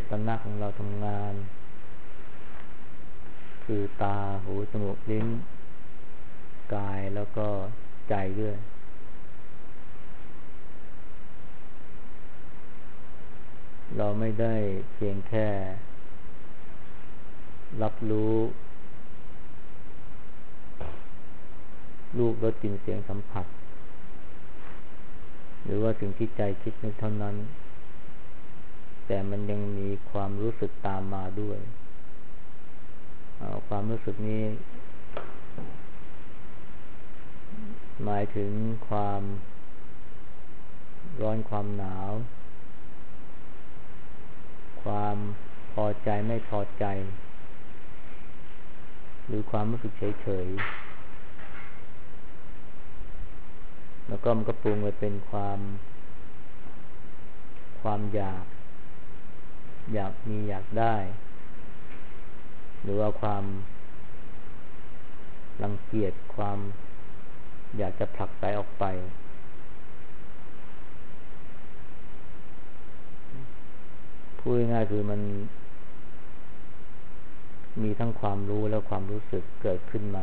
ตนะของเราทำงานคือตาหูจมูกลิ้นกายแล้วก็ใจด้วยเราไม่ได้เพียงแค่รับรู้รูปรสกลิ่นเสียงสัมผัสหรือว่าสิ่งที่ใจคิดนึกเท่านั้นแต่มันยังมีความรู้สึกตามมาด้วยความรู้สึกนี้หมายถึงความร้อนความหนาวความพอใจไม่พอใจหรือความรู้สึกเฉยๆแล้วก็มันก็ปรุงไปเป็นความอยากมีอยากได้หรือว่าความรังเกียจความอยากจะผลักไสออกไปพูดง่ายๆคือมันมีทั้งความรู้และความรู้สึกเกิดขึ้นมา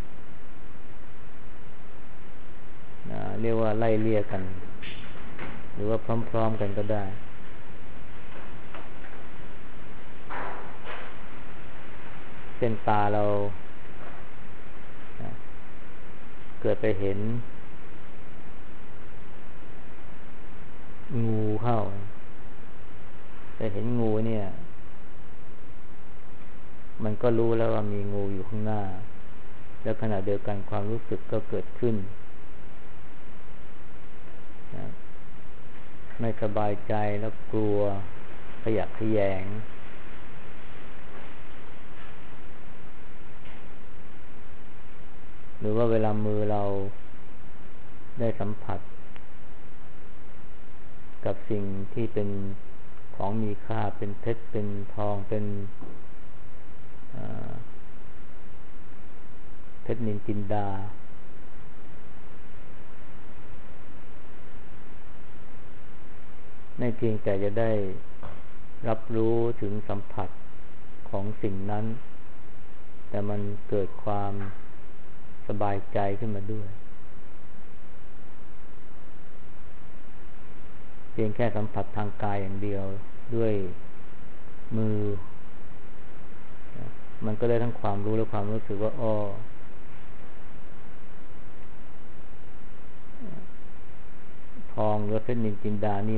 เรียกว่าไล่เลี่ยกันหรือว่าพร้อมๆกันก็ได้เส้นตาเราเกิดไปเห็นงูเข้าไปเห็นงูเนี่ยมันก็รู้แล้วว่ามีงูอยู่ข้างหน้าแล้วขณะเดียวกันความรู้สึกก็เกิดขึ้นไม่สบายใจแล้วกลัวขยะแขยงหรือว่าเวลามือเราได้สัมผัสกับสิ่งที่เป็นของมีค่าเป็นเพชรเป็นทองเป็นเพชรนินจินดาไม่เพียงแต่จะได้รับรู้ถึงสัมผัสของสิ่งนั้นแต่มันเกิดความสบายใจขึ้นมาด้วยเพียงแค่สัมผัสทางกายอย่างเดียวด้วยมือมันก็ได้ทั้งความรู้และความรู้สึกว่าทองหรือเพชรนินจินดานี่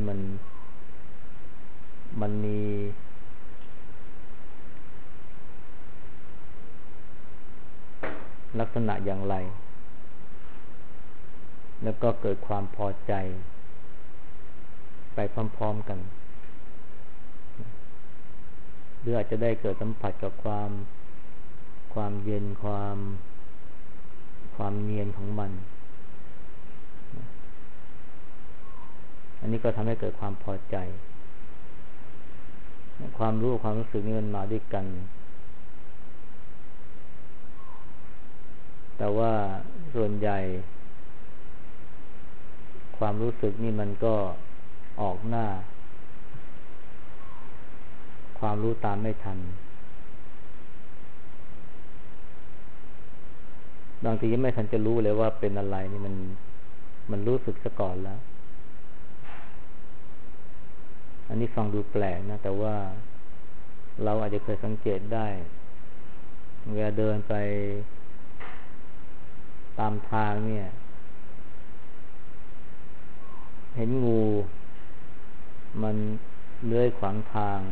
มันมีลักษณะอย่างไรแล้วก็เกิดความพอใจไปพร้อมๆกันหรืออาจจะได้เกิดสัมผัสกับความเย็นความเนียนของมันอันนี้ก็ทำให้เกิดความพอใจความรู้ความรู้สึกนี่มันมาด้วยกันแต่ว่าส่วนใหญ่ความรู้สึกนี่มันก็ออกหน้าความรู้ตามไม่ทันบางทียังไม่ทันจะรู้เลยว่าเป็นอะไรนี่มันรู้สึกซะก่อนแล้วอันนี้ฟังดูแปลกนะแต่ว่าเราอาจจะเคยสังเกตได้เวลาเดินไปตามทางเนี่ยเห็นงูมันเลื้อยขวางทาง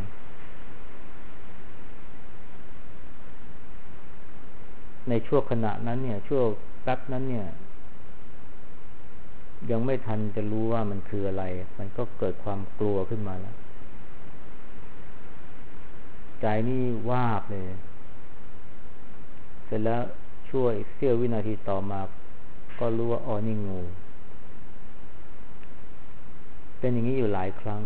ในช่วงขณะนั้นเนี่ยช่วงแป๊บนั้นเนี่ยยังไม่ทันจะรู้ว่ามันคืออะไรมันก็เกิดความกลัวขึ้นมาแล้วใจนี่วาบเลยเสร็จแล้วช่วยเสี้ยววินาทีต่อมาก็รู้ว่านี่งูเป็นอย่างนี้อยู่หลายครั้ง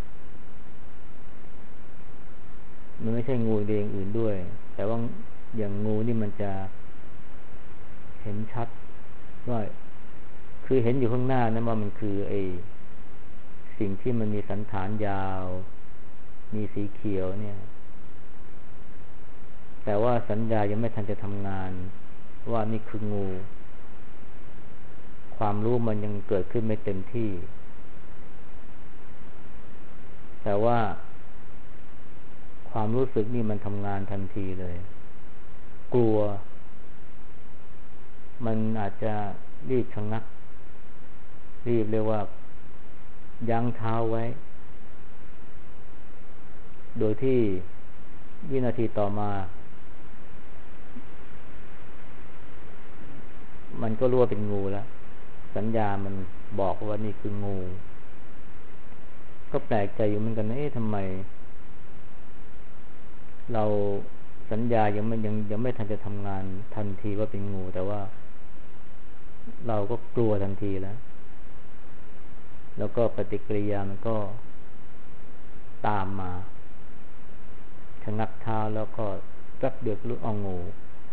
มันไม่ใช่งูเองอื่นด้วยแต่ว่าอย่างงูนี่มันจะเห็นชัดว่าคือเห็นอยู่ข้างหน้านะว่ามันคือสิ่งที่มันมีสันฐานยาวมีสีเขียวเนี่ยแต่ว่าสัญญายังไม่ทันจะทำงานว่านี่คืองูความรู้มันยังเกิดขึ้นไม่เต็มที่แต่ว่าความรู้สึกนี่มันทำงานทันทีเลยกลัวมันอาจจะรีบชะงักรีบเรียกว่ายั้งเท้าไว้โดยที่วินาทีต่อมามันก็รู้ว่าเป็นงูแล้วสัญญามันบอกว่านี่คืองูก็แปลกใจอยู่เหมือนกันนะทำไมเราสัญญายังไม่ทันจะทำงานทันทีว่าเป็นงูแต่ว่าเราก็กลัวทันทีแล้วก็ปฏิกิริยามันก็ตามมาชะงักเท้าแล้วก็แป๊บเดียวรู้เอางู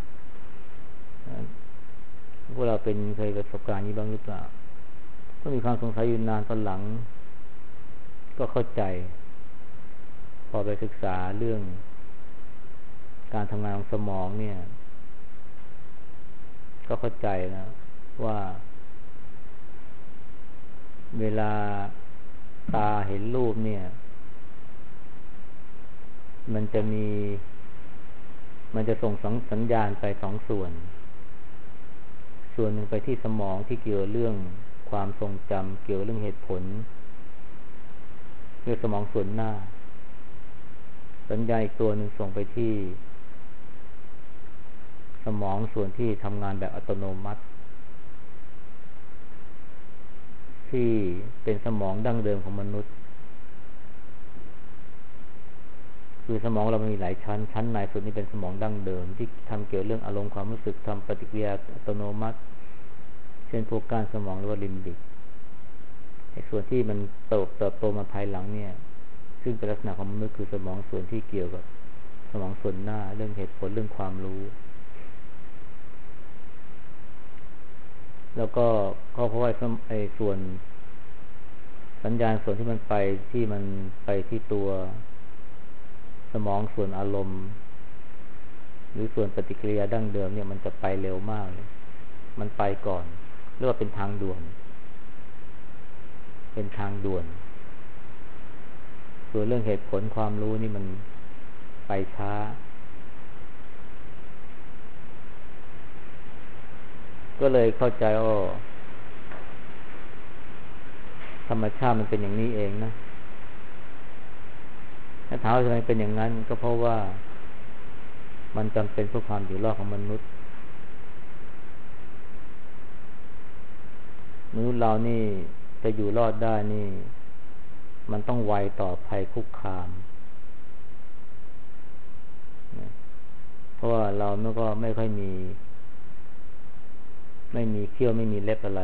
พวกเราเคยประสบการณ์นี้บ้างหรือเปล่าก็มีความสงสัยอยู่นานตอนหลังก็เข้าใจพอไปศึกษาเรื่องการทำงานของสมองเนี่ยก็เข้าใจนะว่าเวลาตาเห็นรูปเนี่ยมันจะส่งสัญญาณไปสองส่วนหนึ่งไปที่สมองที่เกี่ยวเรื่องความทรงจำเกี่ยวเรื่องเหตุผลเรื่องสมองส่วนหน้าสัญญาณอีกตัวหนึ่งส่งไปที่สมองส่วนที่ทำงานแบบอัตโนมัติที่เป็นสมองดั้งเดิมของมนุษย์คือสมองเรามีหลายชั้นในสุดนี่เป็นสมองดั้งเดิมที่ทำเกี่ยวเรื่องอารมณ์ความรู้สึกทำปฏิกิริยาอัตโนมัติเช่นพวกก้านสมองหรือว่าลิมบิกส่วนที่มันเติบโตมาภายหลังเนี่ยซึ่งเป็นลักษณะของมนุษย์คือสมองส่วนที่เกี่ยวกับสมองส่วนหน้าเรื่องเหตุผลเรื่องความรู้แล้วก็เพราะว่าส่วนสัญญาณส่วนที่มันไปที่ตัวสมองส่วนอารมณ์หรือส่วนปฏิกิริยาดั้งเดิมเนี่ยมันจะไปเร็วมากเลยมันไปก่อนเรียกว่าเป็นทางด่วนส่วนเรื่องเหตุผลความรู้นี่มันไปช้าก็เลยเข้าใจว่าธรรมชาติมันเป็นอย่างนี้เองนะถ้าถามว่าทำไมเป็นอย่างนั้นก็เพราะว่ามันจำเป็นเพื่อความอยู่รอดของมนุษย์เรานี่จะอยู่รอดได้นี่มันต้องไวต่อภัยคุกคามเพราะว่าเราก็ไม่ค่อยไม่มีเขี้ยวไม่มีเล็บอะไร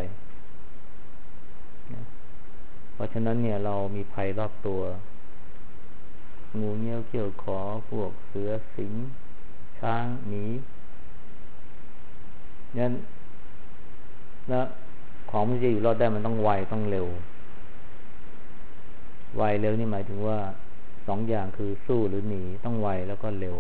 เพราะฉะนั้นเนี่ยเรามีภัยรอบตัวงูเงี้ยวเขี้ยวขอพวกเสือสิงช้างหมีงั้นแล้วของมันจะอยู่รอดได้มันต้องไวต้องเร็วไวเร็วนี่หมายถึงว่าสองอย่างคือสู้หรือหนีต้องไวแล้วก็เร็ว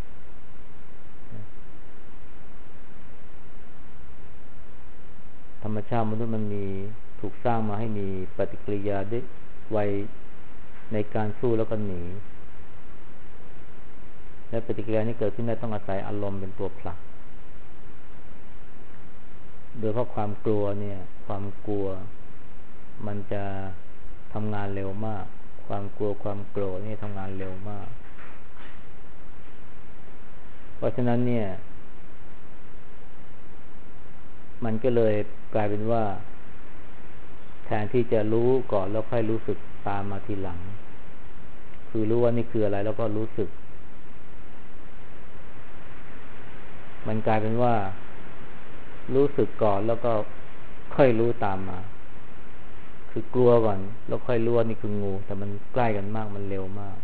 ธรรมชาติมนุษย์มันถูกสร้างมาให้มีปฏิกิริยาด้วยไวในการสู้แล้วก็หนีและปฏิกิริยานี้เกิดขึ้นได้ต้องอาศัยอารมณ์เป็นตัวผลักโดยเพราะความกลัวมันจะทำงานเร็วมากความกลัวความโกรธนี่ทำงานเร็วมากเพราะฉะนั้นเนี่ยมันก็เลยกลายเป็นว่าแทนที่จะรู้ก่อนแล้วค่อยรู้สึกตามมาทีหลังคือรู้ว่านี่คืออะไรแล้วก็รู้สึกมันกลายเป็นว่ารู้สึกก่อนแล้วก็ค่อยรู้ตามมาคือกลัวก่อนแล้วค่อยรู้ว่านี่คืองูแต่มันใกล้กันมากมันเร็วมาก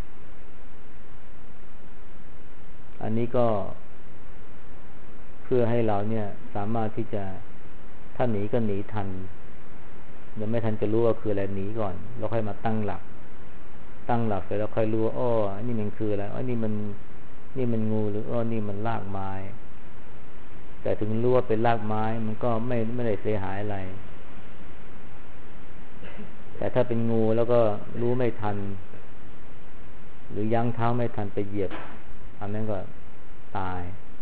อันนี้ก็เพื่อให้เราเนี่ยสามารถที่จะถ้าหนีก็หนีทันยังไม่ทันจะรู้ว่าคืออะไรหนีก่อนแล้วค่อยมาตั้งหลักตั้งหลักเสร็จแล้วค่อยรู้ว่าอ้อนี่มันคืออะไรอ้อนี่มันงูหรืออ้อนี่มันรากไม้แต่ถึงรู้ว่าเป็นรากไม้มันก็ไม่ได้เสียหายอะไรแต่ถ้าเป็นงูแล้วก็รู้ไม่ทันหรือยั้งเท้าไม่ทันไปเหยียบอันนั้นก็ตาย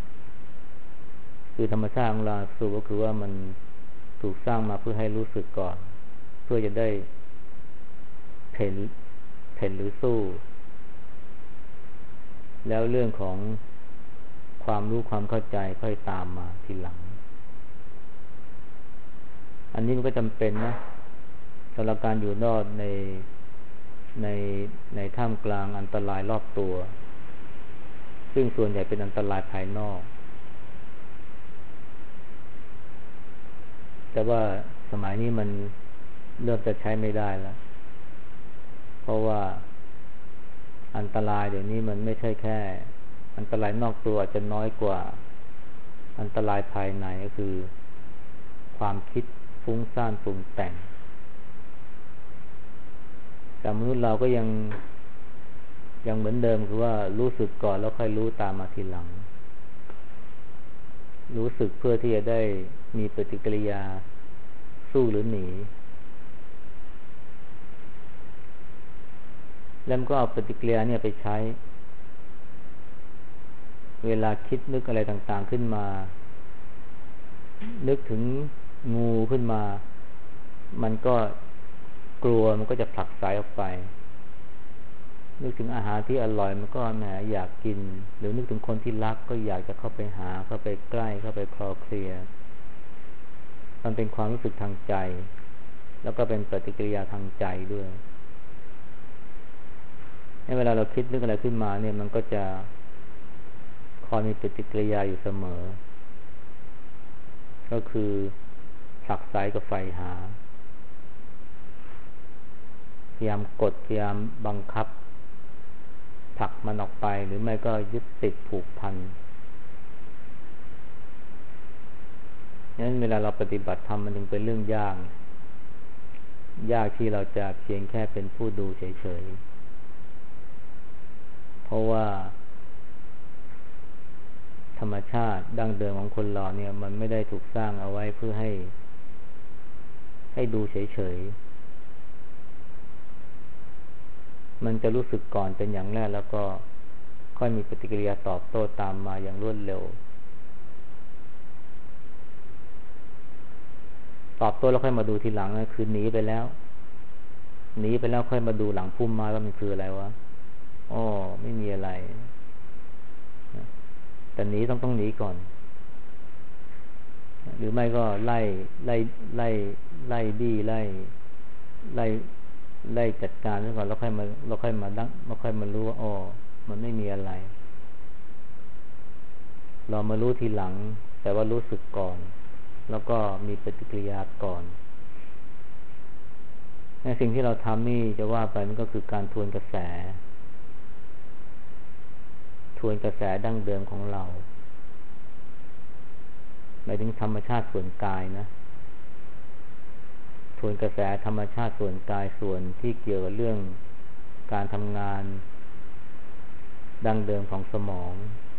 คือธรรมชาติของเราสูก็คือว่ามันถูกสร้างมาเพื่อให้รู้สึกก่อนเพื่อจะได้เพ่นหรือสู้แล้วเรื่องของความรู้ความเข้าใจค่อยตามมาทีหลังอันนี้มันก็จำเป็นนะสำหรับการอยู่รอดในท่ามกลางอันตรายรอบตัวซึ่งส่วนใหญ่เป็นอันตรายภายนอกแต่ว่าสมัยนี้มันเริ่มจะใช้ไม่ได้แล้วเพราะว่าอันตรายเดี๋ยวนี้มันไม่ใช่แค่อันตรายนอกตัวอาจจะน้อยกว่าอันตรายภายในก็คือความคิดฟุ้งซ่านปรุงแต่งแต่มนุษย์เราก็ยังเหมือนเดิมคือว่ารู้สึกก่อนแล้วค่อยรู้ตามมาทีหลังรู้สึกเพื่อที่จะได้มีปฏิกิริยาสู้หรือหนีแล้วมันก็เอาปฏิกิริยาเนี่ยไปใช้เวลาคิดนึกอะไรต่างๆขึ้นมานึกถึงงูขึ้นมามันก็กลัวมันก็จะผลักไสออกไปนึกถึงอาหารที่อร่อยมันก็แหมอยากกินหรือนึกถึงคนที่รักก็อยากจะเข้าไปหาเข้าไปใกล้เข้าไปคลอเคลียมันเป็นความรู้สึกทางใจแล้วก็เป็นปฏิกิริยาทางใจด้วยเวลาเราคิดนึกอะไรขึ้นมาเนี่ยมันก็จะคอยมีปฏิกิริยาอยู่เสมอก็คือผลักไสกับไฟหาพยายามกดพยายามบังคับผลักมันออกไปหรือไม่ก็ยึดติดผูกพันงั้นเวลาเราปฏิบัติธรรมมันจึงเป็นเรื่องยากที่เราจะเพียงแค่เป็นผู้ดูเฉยๆเพราะว่าธรรมชาติดั้งเดิมของคนเราเนี่ยมันไม่ได้ถูกสร้างเอาไว้เพื่อให้ดูเฉยๆมันจะรู้สึกก่อนเป็นอย่างแรกแล้วก็ค่อยมีปฏิกิริยาตอบโต้ตามมาอย่างรวดเร็วตอบโต้แล้วค่อยมาดูทีหลังนะคือหนีไปแล้วค่อยมาดูหลังพุ่มไม้ว่ามันคืออะไรวะอ้อไม่มีอะไรแต่หนีต้องหนีก่อนหรือไม่ก็ไล่บี้ไล่จัดการซะก่อนแล้วค่อยมารู้ว่าอ้อมันไม่มีอะไรเรามารู้ทีหลังแต่ว่ารู้สึกก่อนแล้วก็มีปฏิกิริยาก่อนสิ่งที่เราทำนี่จะว่าไปมันก็คือการทวนกระแสดั้งเดิมของเราหมายถึงธรรมชาติส่วนกายนะทวนกระแสธรรมชาติส่วนกายส่วนที่เกี่ยวกับเรื่องการทำงานดั้งเดิมของสมอง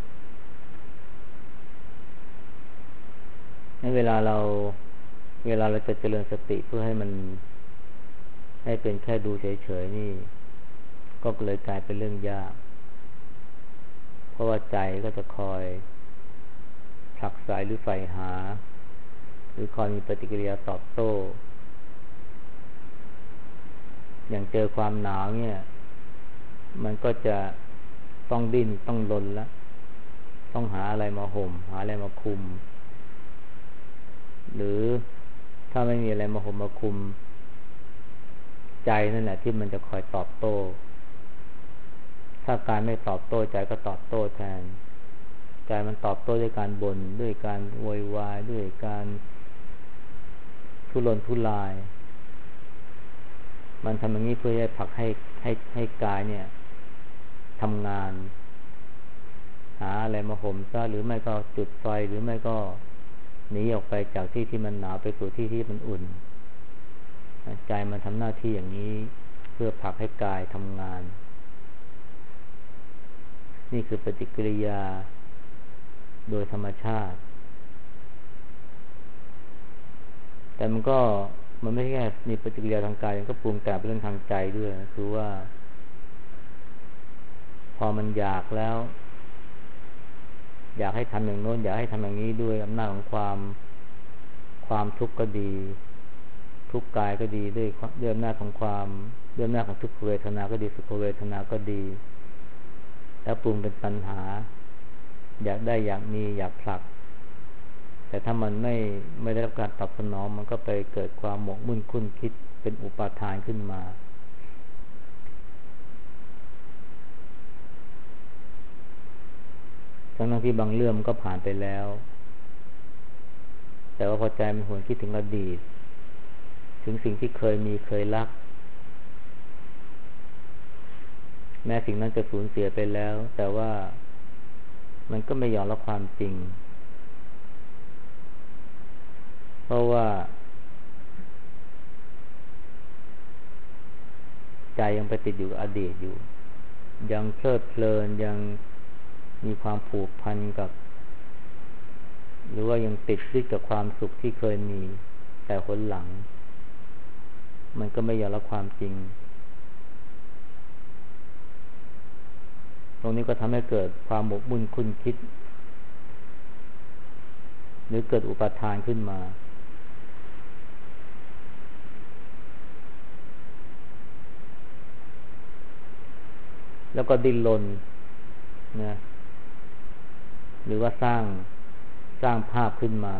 ในเวลาเราจะเจริญสติเพื่อให้เป็นแค่ดูเฉยๆนี่ก็เลยกลายเป็นเรื่องยากเพราะว่าใจก็จะคอยผลักไสหรือใฝ่หาหรือคอยมีปฏิกิริยาตอบโต้อย่างเจอความหนาวเนี่ยมันก็จะต้องดิ้นต้องรนแล้วต้องหาอะไรมาห่มหาอะไรมาคุมหรือถ้าไม่มีอะไรมาห่มมาคุมใจนั่นแหละที่มันจะคอยตอบโต้ถ้ากายไม่ตอบโต้ใจก็ตอบโต้แทนใจมันตอบโต้ด้วยการบ่นด้วยการโวยวายด้วยการทุรนทุรายมันทำอย่างนี้เพื่อให้ผลักให้กายเนี่ยทำงานหาอะไรมาห่มซะหรือไม่ก็จุดไฟหรือไม่ก็หนีออกไปจากที่มันหนาวไปสู่ที่มันอุ่นใจมันทำหน้าที่อย่างนี้เพื่อผลักให้กายทำงานนี่คือปฏิกิริยาโดยธรรมชาติแต่มันไม่แค่มีปฏิกิริยาทางกายมันก็ปรุงแต่งเป็นเรื่องทางใจด้วยคือว่าพอมันอยากแล้วอยากให้ทำอย่างโน้นอยากให้ทำอย่างนี้ด้วยอำนาจของความทุกข์ก็ดีทุกข์กายก็ดีด้วยอำนาจของทุกขเวทนาก็ดีสุขเวทนาก็ดีแล้วปรุงเป็นตัณหาอยากได้อยากมีอยากผลักแต่ถ้ามันไม่ได้รับการตอบสนองมันก็ไปเกิดความหมกมุ่นคุ้นคิดเป็นอุปาทานขึ้นมาทั้งที่บางเรื่องมันก็ผ่านไปแล้วแต่ว่าพอใจมันหวนคิดถึงอดีตถึงสิ่งที่เคยมีเคยรักแม้สิ่งนั้นจะสูญเสียไปแล้วแต่ว่ามันก็ไม่ยอมรับความจริงเพราะว่าใจยังไปติดอยู่กับอดีตอยู่ยังเพลิดเพลินยังมีความผูกพันกับหรือว่ายังติดยึดกับความสุขที่เคยมีแต่หนหลังมันก็ไม่ยอมรับความจริงตรงนี้ก็ทำให้เกิดความหมกมุ่นคุ้นคิดหรือเกิดอุปาทานขึ้นมาแล้วก็ดิ้นรนนะหรือว่าสร้างภาพขึ้นมา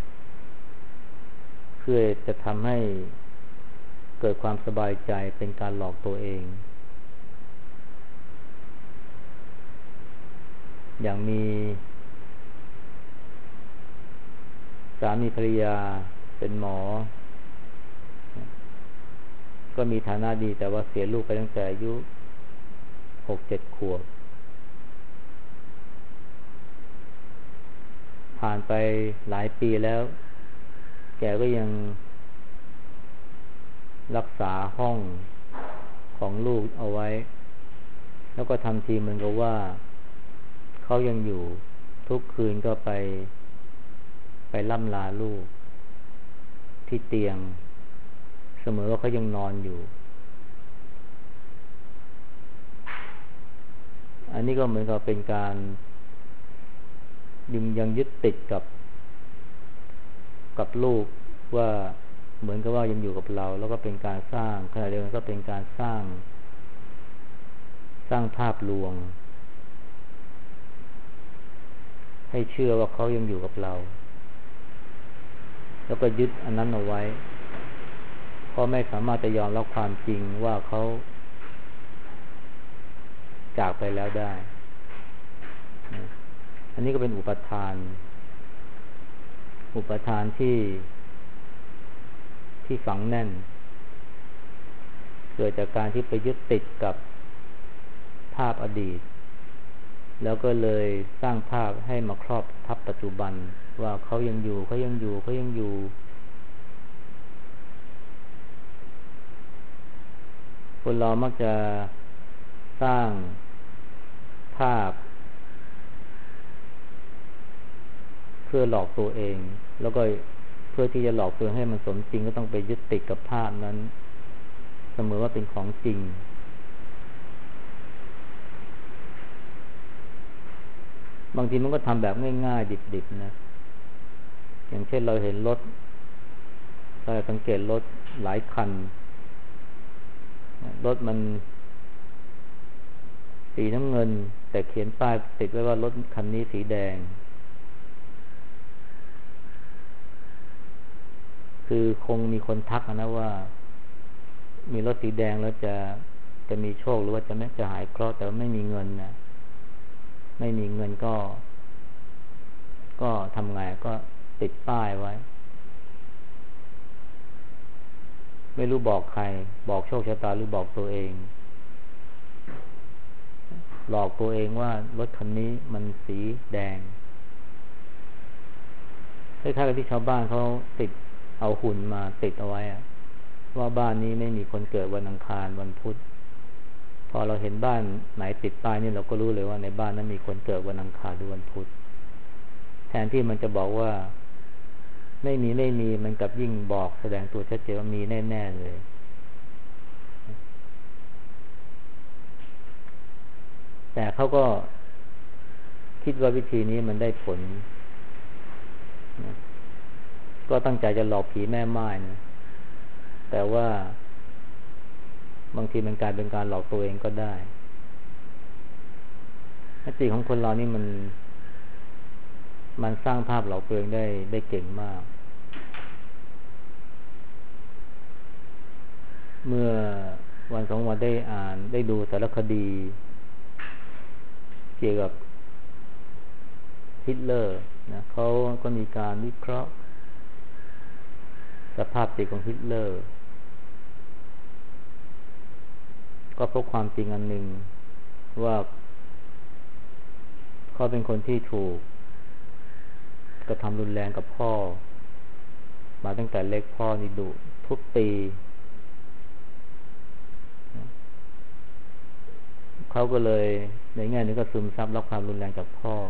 เพื่อจะทำให้เกิดความสบายใจเป็นการหลอกตัวเองอย่างมีสามีภรรยาเป็นหมอก็มีฐานะดีแต่ว่าเสียลูกไปตั้งแต่อายุ6-7 ขวบผ่านไปหลายปีแล้วแกก็ยังรักษาห้องของลูกเอาไว้แล้วก็ทำทีเหมือนกับว่าเขายังอยู่ทุกคืนก็ไปล่ำลาลูกที่เตียงเสมอว่าเขายังนอนอยู่อันนี้ก็เหมือนกับเป็นการยังยึดติดกับลูกว่าเหมือนกับว่ายังอยู่กับเราแล้วก็เป็นการสร้างขณะเดียวกันก็เป็นการสร้างภาพลวงให้เชื่อว่าเขายังอยู่กับเราแล้วก็ยึดอันนั้นเอาไว้เพราะไม่สามารถจะยอมรับความจริงว่าเขาจากไปแล้วได้อันนี้ก็เป็นอุปทานที่ฝังแน่นเกิดจากการที่ไปยึดติดกับภาพอดีตแล้วก็เลยสร้างภาพให้มาครอบทับปัจจุบันว่าเขายังอยู่คนเรามักจะสร้างภาพเพื่อหลอกตัวเองแล้วก็เพื่อที่จะหลอกตัวให้มันสมจริงก็ต้องไปยึดติดกับภาพนั้นเสมอว่าเป็นของจริงบางทีมันก็ทำแบบง่ายๆดิบๆนะอย่างเช่นเราเห็นรถเราสังเกตรถหลายคันรถมันสีน้ำเงินแต่เขียนป้ายติดไว้ว่ารถคันนี้สีแดงคือคงมีคนทักนะว่ามีรถสีแดงแล้วจะมีโชคหรือว่าจะหายเคราะห์แต่ไม่มีเงินนะไม่มีเงินก็ทำไงก็ติดป้ายไว้ไม่รู้บอกใครบอกโชคชะตาหรือบอกตัวเองหลอกตัวเองว่ารถคันนี้มันสีแดงคล้ายๆกับที่ชาวบ้านเขาติดเอาหุ่นมาติดเอาไว้ว่าบ้านนี้ไม่มีคนเกิดวันอังคารวันพุธพอเราเห็นบ้านไหนติดป้ายนี่เราก็รู้เลยว่าในบ้านนั้นมีคนเกิดวันอังคารหรือวันพุธแทนที่มันจะบอกว่าไม่มีมันกลับยิ่งบอกแสดงตัวชัดเจนว่ามีแน่ๆเลยแต่เขาก็คิดว่าวิธีนี้มันได้ผลก็ตั้งใจจะหลอกผีแม่ม่ายนะแต่ว่าบางทีมันกลายเป็นการหลอกตัวเองก็ได้จิตของคนเรานี่มันสร้างภาพหลอกตัวเองได้เก่งมากเมื่อวันสองวันได้ดูสารคดีเกี่ยวกับฮิตเลอร์นะเขาก็มีการวิเคราะห์สภาพจิตของฮิตเลอร์ก็พบความจริงอันหนึ่งว่าเขาเป็นคนที่ถูกกระทำรุนแรงกับพ่อมาตั้งแต่เล็กพ่อนี่ดุทุบตีเขาก็เลยในแง่นี้ก็ซึมซับรับความรุนแรงจากพ่อ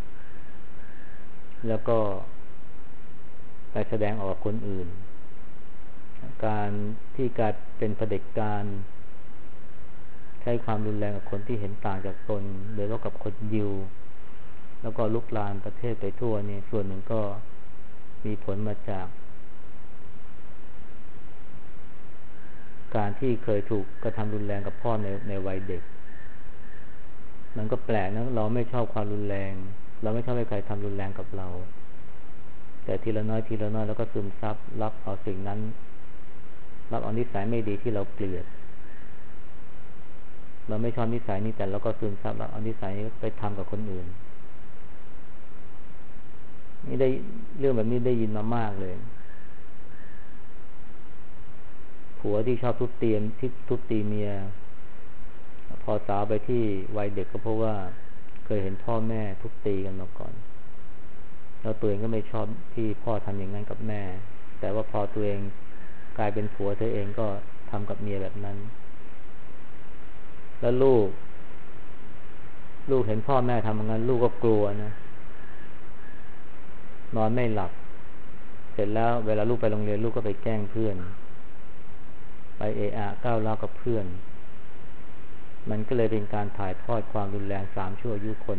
แล้วก็ไปแสดงออกคนอื่นการที่การเป็นเผด็จการใช้ความรุนแรงกับคนที่เห็นต่างจากตนโดยเฉพาะกับคนยิวแล้วก็ลุกลามประเทศไปทั่วนี่ส่วนหนึ่งก็มีผลมาจากการที่เคยถูกกระทำรุนแรงกับพ่อในวัยเด็กมันก็แปลกนะเราไม่ชอบความรุนแรงเราไม่ชอบให้ใครทำรุนแรงกับเราแต่ทีละน้อยแล้วก็ซึมซับรับเอาสิ่งนั้นรับเอานิสัยไม่ดีที่เราเกลียดเราไม่ชอบนิสัยนี้แต่เราก็ซึมซับรับเอานิสัยนี้ไปทำกับคนอื่นนี่ได้เรื่องแบบนี้ได้ยินมามากเลยผัวที่ชอบทุบตีเมียพอสาวไปที่วัยเด็กก็เพราะว่าเคยเห็นพ่อแม่ทุบตีกันมาก่อนแล้วตัวเองก็ไม่ชอบที่พ่อทำอย่างนั้นกับแม่แต่ว่าพอตัวเองกลายเป็นผัวเธอเองก็ทำกับเมียแบบนั้นแล้วลูกเห็นพ่อแม่ทำอย่างนั้นลูกก็กลัวนะนอนไม่หลับเสร็จแล้วเวลาลูกไปโรงเรียนลูกก็ไปแกล้งเพื่อนไปก้าวร้าวกับเพื่อนมันก็เลยเป็นการถ่ายทอดความรุนแรง3 ชั่วอายุคน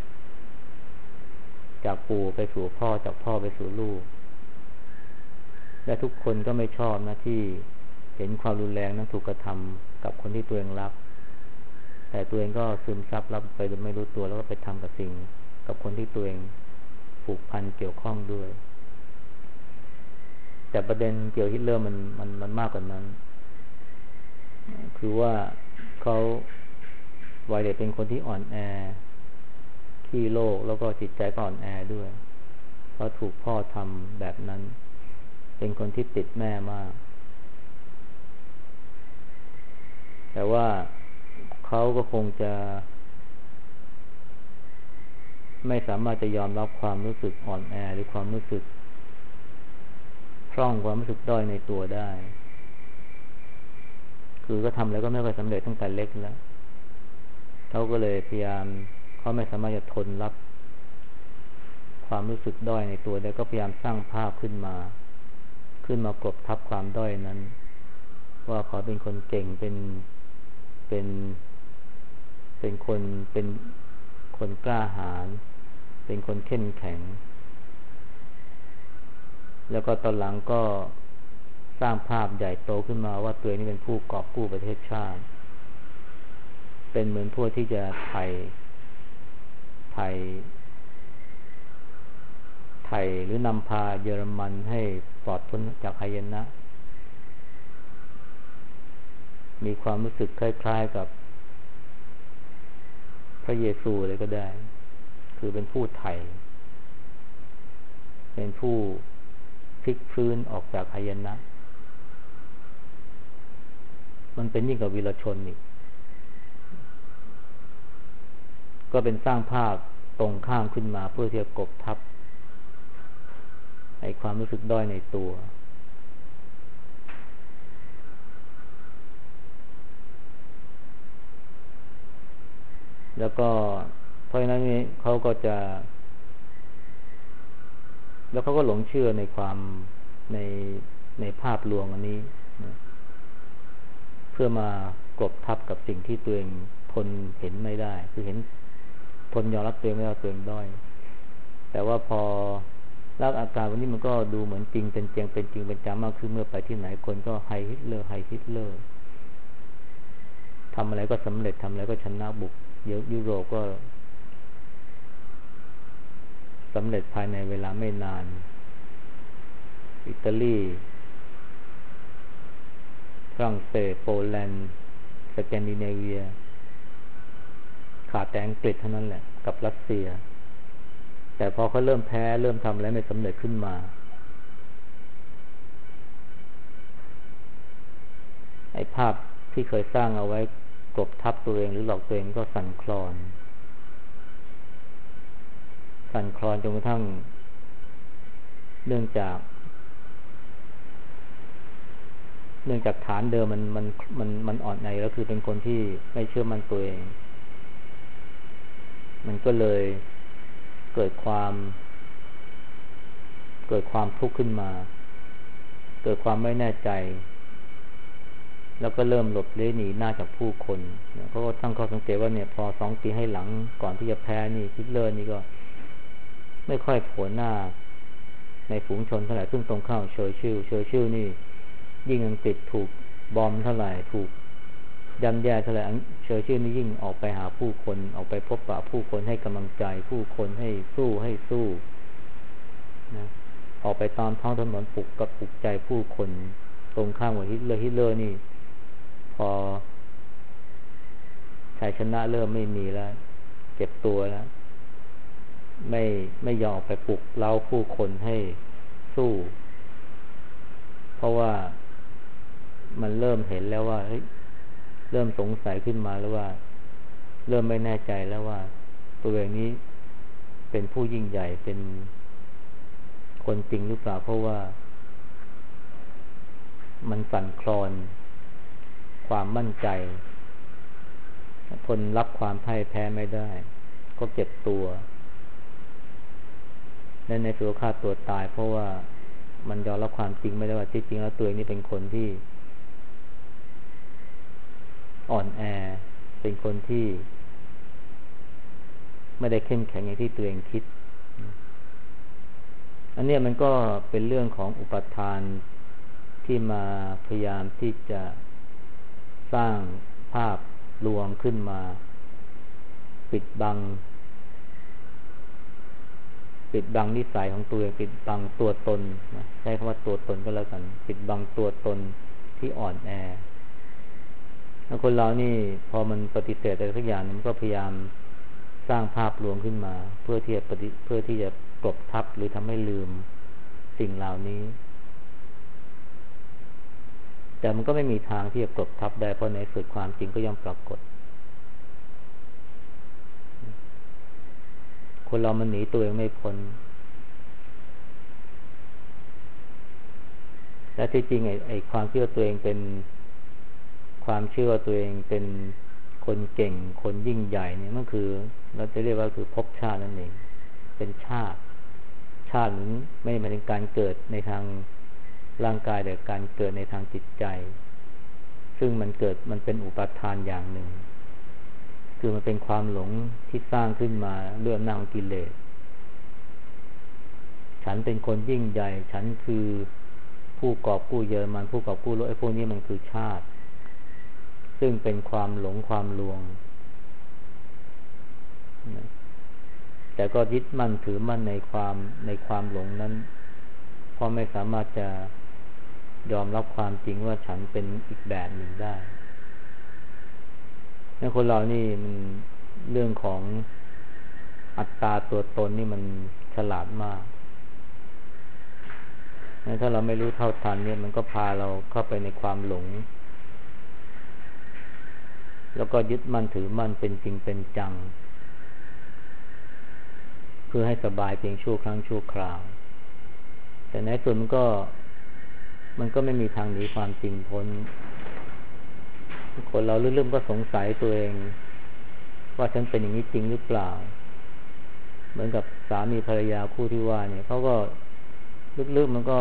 จากปู่ไปสู่พ่อจากพ่อไปสู่ลูกและทุกคนก็ไม่ชอบนะที่เห็นความรุนแรงนั้นถูกกระทำกับคนที่ตัวเองรักแต่ตัวเองก็ซึมซับรับไปโดยไม่รู้ตัวแล้วก็ไปทำกับสิ่งกับคนที่ตัวเองผูกพันเกี่ยวข้องด้วยแต่ประเด็นเกี่ยวฮิตเลอร์มันมากกว่านั้นคือว่าเขาวัยเด็กเป็นคนที่อ่อนแอขี้โลกแล้วก็จิตใจก็อ่อนแอด้วยเพราะถูกพ่อทำแบบนั้นเป็นคนที่ติดแม่มากแต่ว่าเขาก็คงจะไม่สามารถจะยอมรับความรู้สึกอ่อนแอหรือความรู้สึกพร่องความรู้สึกด้อยในตัวได้คือก็ทำแล้วก็ไม่ค่อยสำเร็จตั้งแต่เล็กแล้วเขาก็เลยพยายามเขาไม่สามารถจะทนรับความรู้สึกด้อยในตัวได้ก็พยายามสร้างภาพขึ้นมากลบทับความด้อยนั้นว่าเขาเป็นคนเก่งเป็นคนกล้าหาญเป็นคนเข้มแข็งแล้วก็ตอนหลังก็สร้างภาพใหญ่โตขึ้นมาว่าตัวเองนี่เป็นผู้กอบกู้ประเทศชาติเป็นเหมือนผู้ที่จะไถ่หรือนำพาเยอรมันให้ปลอดพ้นจากหายนะมีความรู้สึกคล้ายๆกับพระเยซูเลยก็ได้คือเป็นผู้ไถ่เป็นผู้พลิกฟื้นออกจากหายนะมันเป็นยิ่งกว่าวีรชนอีกก็เป็นสร้างภาพตรงข้ามขึ้นมาเพื่อที่จะกลบทับไอ้ความรู้สึกด้อยในตัวแล้วก็เพราะฉะนั้นนี่เขาก็จะแล้วเขาก็หลงเชื่อในความในในภาพลวงอันนี้นะเพื่อมากลบทับกับสิ่งที่ตัวเองทนเห็นไม่ได้คือเห็นทนยอมรับตัวเองไม่ได้ตัวเองด้อยแต่ว่าพอรักอาการวันนี้มันก็ดูเหมือนจริงเป็นเจียงเป็นจริงเป็นจังมากขึ้นเมื่อไปที่ไหนคนก็ไฮฮิตเลอร์ไฮฮิตเลอร์ทำอะไรก็สำเร็จทำอะไรก็ชนะบุกยุโรปก็สำเร็จภายในเวลาไม่นานอิตาลีฝรั่งเศสโปแลนด์สแกนดิเนเวียขาดแต่อังกฤษเท่านั้นแหละกับรัสเซียแต่พอเขาเริ่มแพ้เริ่มทำอะไรไม่สำเร็จขึ้นมาไอ้ภาพที่เคยสร้างเอาไว้กลบทับตัวเองหรือหลอกตัวเองก็สั่นคลอนจนกระทั่งเนื่องจากฐานเดิมมันอ่อนแอแล้วคือเป็นคนที่ไม่เชื่อมั่นตัวเองมันก็เลยเกิดความทุกข์ขึ้นมาเกิดความไม่แน่ใจแล้วก็เริ่มหลบเลี้ยหนีหน้าจากผู้คนเขาก็ตั้งข้อสังเกตว่าเนี่ยพอ2 ปีให้หลังก่อนที่จะแพ้นี่ฮิตเลอร์นี่ก็ไม่ค่อยโผล่หน้าในฝูงชนเท่าไหร่ซึ่งตรงข้ามเชอร์ชิลล์นี่ยิ่งอังกฤษถูกบอมเท่าไหร่ถูกย่ำแย่เท่าไหร่เชอร์ชิลล์นี่ยิ่งออกไปหาผู้คนออกไปพบปะผู้คนให้กำลังใจผู้คนให้สู้นะออกไปตามท้องถนนปลุกใจผู้คนตรงข้ามกับฮิตเลอร์นี่พอชัยชนะเริ่มไม่มีแล้วเจ็บตัวแล้วไม่ยอมไปปลุกเร้าผู้คนให้สู้เพราะว่ามันเริ่มเห็นแล้วว่าเริ่มสงสัยขึ้นมาแล้วว่าเริ่มไม่แน่ใจแล้วว่าตัวเองนี้เป็นผู้ยิ่งใหญ่เป็นคนจริงหรือเปล่าเพราะว่ามันสั่นคลอนความมั่นใจทนรับความพ่ายแพ้ไม่ได้ก็เก็บตัวในสุดฆ่าตัวตายเพราะว่ามันยอมรับความจริงไม่ได้ว่าที่จริงแล้วตัวเองนี่เป็นคนที่อ่อนแอเป็นคนที่ไม่ได้เข้มแข็งอย่างที่ตัวเองคิดอันนี้มันก็เป็นเรื่องของอุปทานที่มาพยายามที่จะสร้างภาพลวงขึ้นมาปิดบังนิสัยของตัวเองปิดบังตัวตนนะใช้คำว่าตัวตนก็แล้วกันปิดบังตัวตนที่อ่อนแอแล้วคนเรานี่พอมันปฏิเสธอะไรสักอย่างมันก็พยายามสร้างภาพลวงขึ้นมาเพื่อที่จะกลบทับหรือทำให้ลืมสิ่งเหล่านี้แต่มันก็ไม่มีทางที่จะกลบทับได้เพราะในสุดความจริงก็ย่อมปรากฏคนเรามันหนีตัวเองไม่พ้นและที่จริงไอ้ความเชื่อตัวเองเป็นความเชื่อตัวเองเป็นคนเก่งคนยิ่งใหญ่เนี่ยมันคือเราจะเรียกว่าคือภพชาตินั่นเองเป็นชาติเหมือนไม่หมายถึงการเกิดในทางร่างกายแต่การเกิดในทางจิตใจซึ่งมันเป็นอุปาทานอย่างหนึ่งคือมันเป็นความหลงที่สร้างขึ้นมาด้วยอำนาจของกิเลสฉันเป็นคนยิ่งใหญ่ฉันคือผู้กอบกู้เยอรมันผู้กอบกู้โลกไอ้พวกนี้มันคือชาติซึ่งเป็นความหลงความลวงแต่ก็ยึดมั่นถือมั่นในความหลงนั้นเพราะไม่สามารถจะยอมรับความจริงว่าฉันเป็นอีกแบบหนึ่งได้ในคนเรานี่มันเรื่องของอัตตาตัวตนนี่มันฉลาดมากถ้าเราไม่รู้เท่าทันเนี่ยมันก็พาเราเข้าไปในความหลงแล้วก็ยึดมั่นถือมั่นเป็นจริงเป็นจังเพื่อให้สบายเพียงชั่วครั้งชั่วคราวแต่ในส่วนมันก็ไม่มีทางหนีความจริงพ้นคนเราเริ่มก็สงสัยตัวเองว่าฉันเป็นอย่างนี้จริงหรือเปล่าเหมือนกับสามีภรรยาคู่ที่ว่าเนี่ยเขาก็ลึกๆมันก็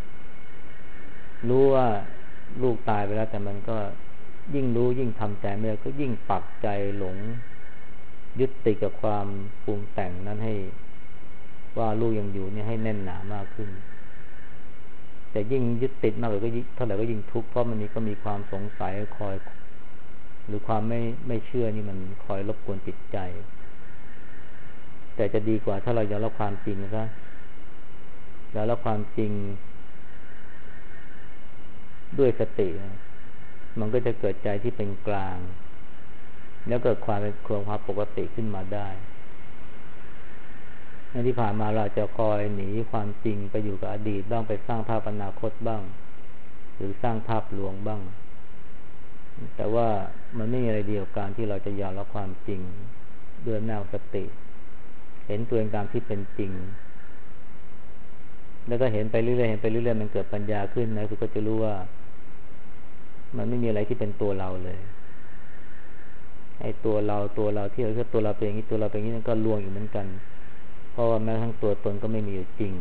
รู้ว่าลูกตายไปแล้วแต่มันก็ยิ่งรู้ยิ่งทำใจไม่ได้ก็ยิ่งปักใจหลงยึดติดกับความปรุงแต่งนั้นให้ว่าลูกยังอยู่เนี่ยให้แน่นหนามากขึ้นแต่ยิ่งยึดติดมากเลยก็เท่าไหร่ก็ยิ่งทุกข์เพราะมันก็มีความสงสัยคอยหรือความไม่เชื่อนี่มันคอยรบกวนจิตใจแต่จะดีกว่าถ้าเรายอมรับความจริงซะยอมรับความจริงด้วยสติมันก็จะเกิดใจที่เป็นกลางแล้วเกิดความปกติขึ้นมาได้ในที่ผ่านมาเราจะคอยหนีความจริงไปอยู่กับอดีตบ้างไปสร้างภาพอนาคตบ้างหรือสร้างภาพลวงบ้างแต่ว่ามันไม่มีอะไรเดียวกันที่เราจะยอมรับความจริงด้วยแนวสติเห็นตัวเองตามที่เป็นจริงแล้วก็เห็นไปเรื่อยๆเห็นไปเรื่อยๆมันเกิดปัญญาขึ้นนะคือก็จะรู้ว่ามันไม่มีอะไรที่เป็นตัวเราเลยไอ้ตัวเราที่เราคิดตัวเราเป็นอย่างนี้ตัวเราเป็นอย่างนี้นั่นก็ลวงอยู่เหมือนกันเพราะว่าแม้ทั้งตัวตนก็ไม่มีอยู่จริง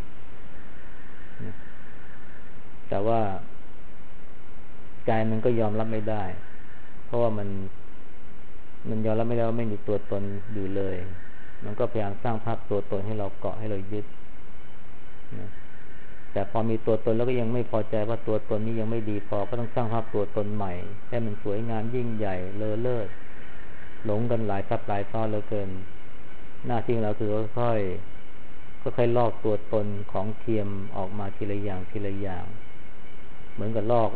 แต่ว่าใจมันก็ยอมรับไม่ได้เพราะว่ามันยอมรับไม่ได้ว่าไม่มีตัวตนอยู่เลยมันก็พยายามสร้างภาพตัวตนให้เราเกาะให้เรายึดนะแต่พอมีตัวตนแล้วก็ยังไม่พอใจว่าตัวตนนี้ยังไม่ดีพอก็ต้องสร้างภาพตัวตนใหม่ให้มันสวยงามยิ่งใหญ่เลอเลิศหลงกันหลายซับหลายซ้อนเหลือเกินหน้าที่ของเราคือค่อยลอกตัวตนของเทียมออกมาทีละอย่างทีละอย่างเหมือนกับลอก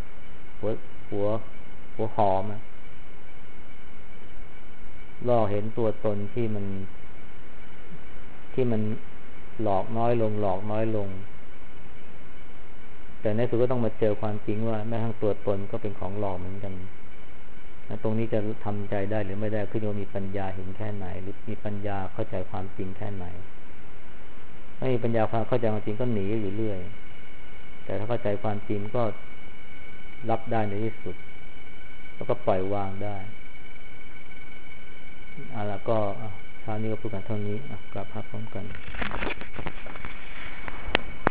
หัวหอมลอกเห็นตัวตนที่มันหลอกน้อยลงแต่ในสุดก็ต้องมาเจอความจริงว่าแม้ทั้งตัวตนก็เป็นของหลอกเหมือนกันตรงนี้จะทำใจได้หรือไม่ได้ขึ้นอยู่กับมีปัญญาเห็นแค่ไหนหรือมีปัญญาเข้าใจความจริงแค่ไหนไม่มีปัญญาความเข้าใจความจริงก็หนีอยู่เรื่อยแต่ถ้าเข้าใจความจริงก็รับได้ในที่สุดแล้วก็ปล่อยวางได้แล้วก็เช้านี้ก็พูดกันเท่านี้กลับพักพร้อมกัน